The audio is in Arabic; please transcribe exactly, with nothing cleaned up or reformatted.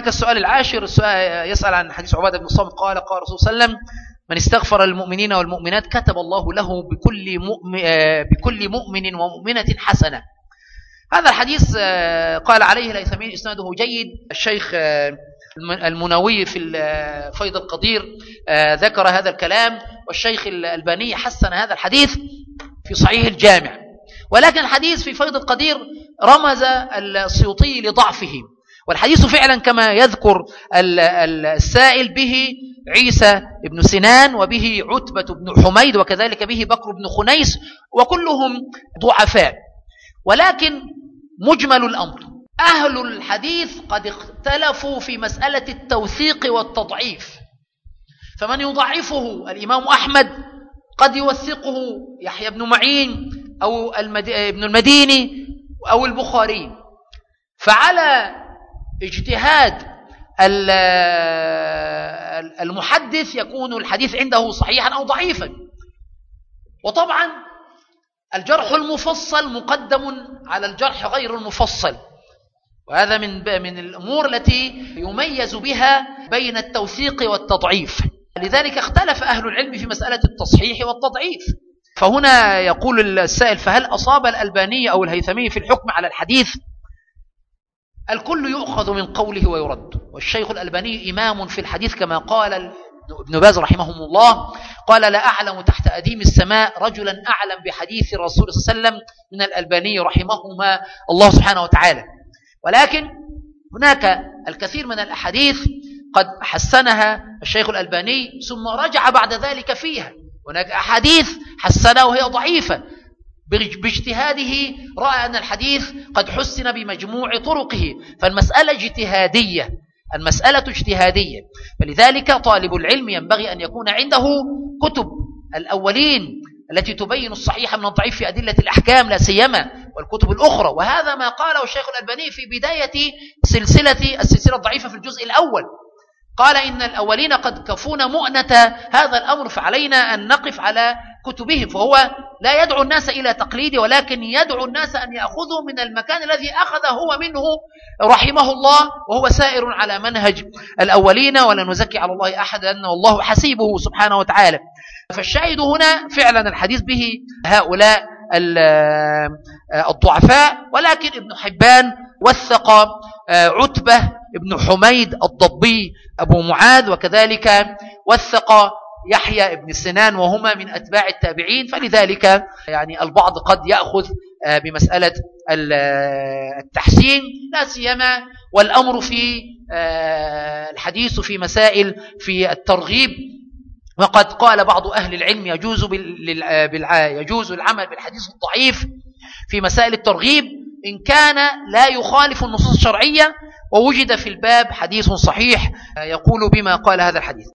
هناك السؤال العاشر، السؤال يسأل عن حديث عبادة بن الصامت قال قال رسول صلى الله عليه وسلم: من استغفر للمؤمنين والمؤمنات كتب الله له بكل مؤمن, بكل مؤمن ومؤمنة حسنة. هذا الحديث قال عليه الهيثمي إسناده جيد. الشيخ المنووي في فيض القدير ذكر هذا الكلام، والشيخ الألباني حسن هذا الحديث في صحيح الجامع. ولكن الحديث في فيض القدير رمز السيوطي لضعفه، والحديث فعلا كما يذكر السائل به عيسى بن سنان، وبه عتبة بن حميد، وكذلك به بكر بن خنيس، وكلهم ضعفاء. ولكن مجمل الأمر أهل الحديث قد اختلفوا في مسألة التوثيق والتضعيف، فمن يضعفه الإمام أحمد قد يوثقه يحيى بن معين أو ابن المديني أو البخاري. فعلى اجتهاد المحدث يكون الحديث عنده صحيحا أو ضعيفا. وطبعا الجرح المفصل مقدم على الجرح غير المفصل، وهذا من من الأمور التي يميز بها بين التوثيق والتضعيف. لذلك اختلف أهل العلم في مسألة التصحيح والتضعيف. فهنا يقول السائل: فهل أصاب الألباني أو الهيثمي في الحكم على الحديث؟ الكل يؤخذ من قوله ويرد، والشيخ الألباني إمام في الحديث كما قال ابن باز رحمه الله، قال: لا أعلم تحت أديم السماء رجلا أعلم بحديث الرسول صلى الله عليه وسلم من الألباني رحمهما الله سبحانه وتعالى. ولكن هناك الكثير من الأحاديث قد حسنها الشيخ الألباني ثم رجع بعد ذلك فيها. هناك أحاديث حسنها وهي ضعيفة، باجتهاده رأى أن الحديث قد حسن بمجموع طرقه. فالمسألة اجتهادية، المسألة اجتهادية. فلذلك طالب العلم ينبغي أن يكون عنده كتب الأولين التي تبين الصحيح من الضعيف في أدلة الأحكام لا سيما، والكتب الأخرى. وهذا ما قاله الشيخ الألباني في بداية سلسلة السلسلة الضعيفة في الجزء الأول، قال: إن الأولين قد كفونا مؤنة هذا الأمر، فعلينا أن نقف على كتبهم. فهو لا يدعو الناس إلى تقليده، ولكن يدعو الناس أن يأخذوا من المكان الذي أخذ هو منه رحمه الله، وهو سائر على منهج الأولين، ولا نزكي على الله أحدا والله حسيبه سبحانه وتعالى. فالشاهد هنا فعلا الحديث به هؤلاء الضعفاء. ولكن ابن حبان وثق عتبة ابن حميد الضبي أبو معاذ، وكذلك وثق يحيى ابن سنان، وهما من أتباع التابعين. فلذلك يعني البعض قد يأخذ بمسألة التحسين لا سيما، والأمر في الحديث في مسائل في الترغيب. وقد قال بعض أهل العلم يجوز يجوز العمل بالحديث الضعيف في مسائل الترغيب إن كان لا يخالف النصوص الشرعية، ووجد في الباب حديث صحيح يقول بما قال هذا الحديث.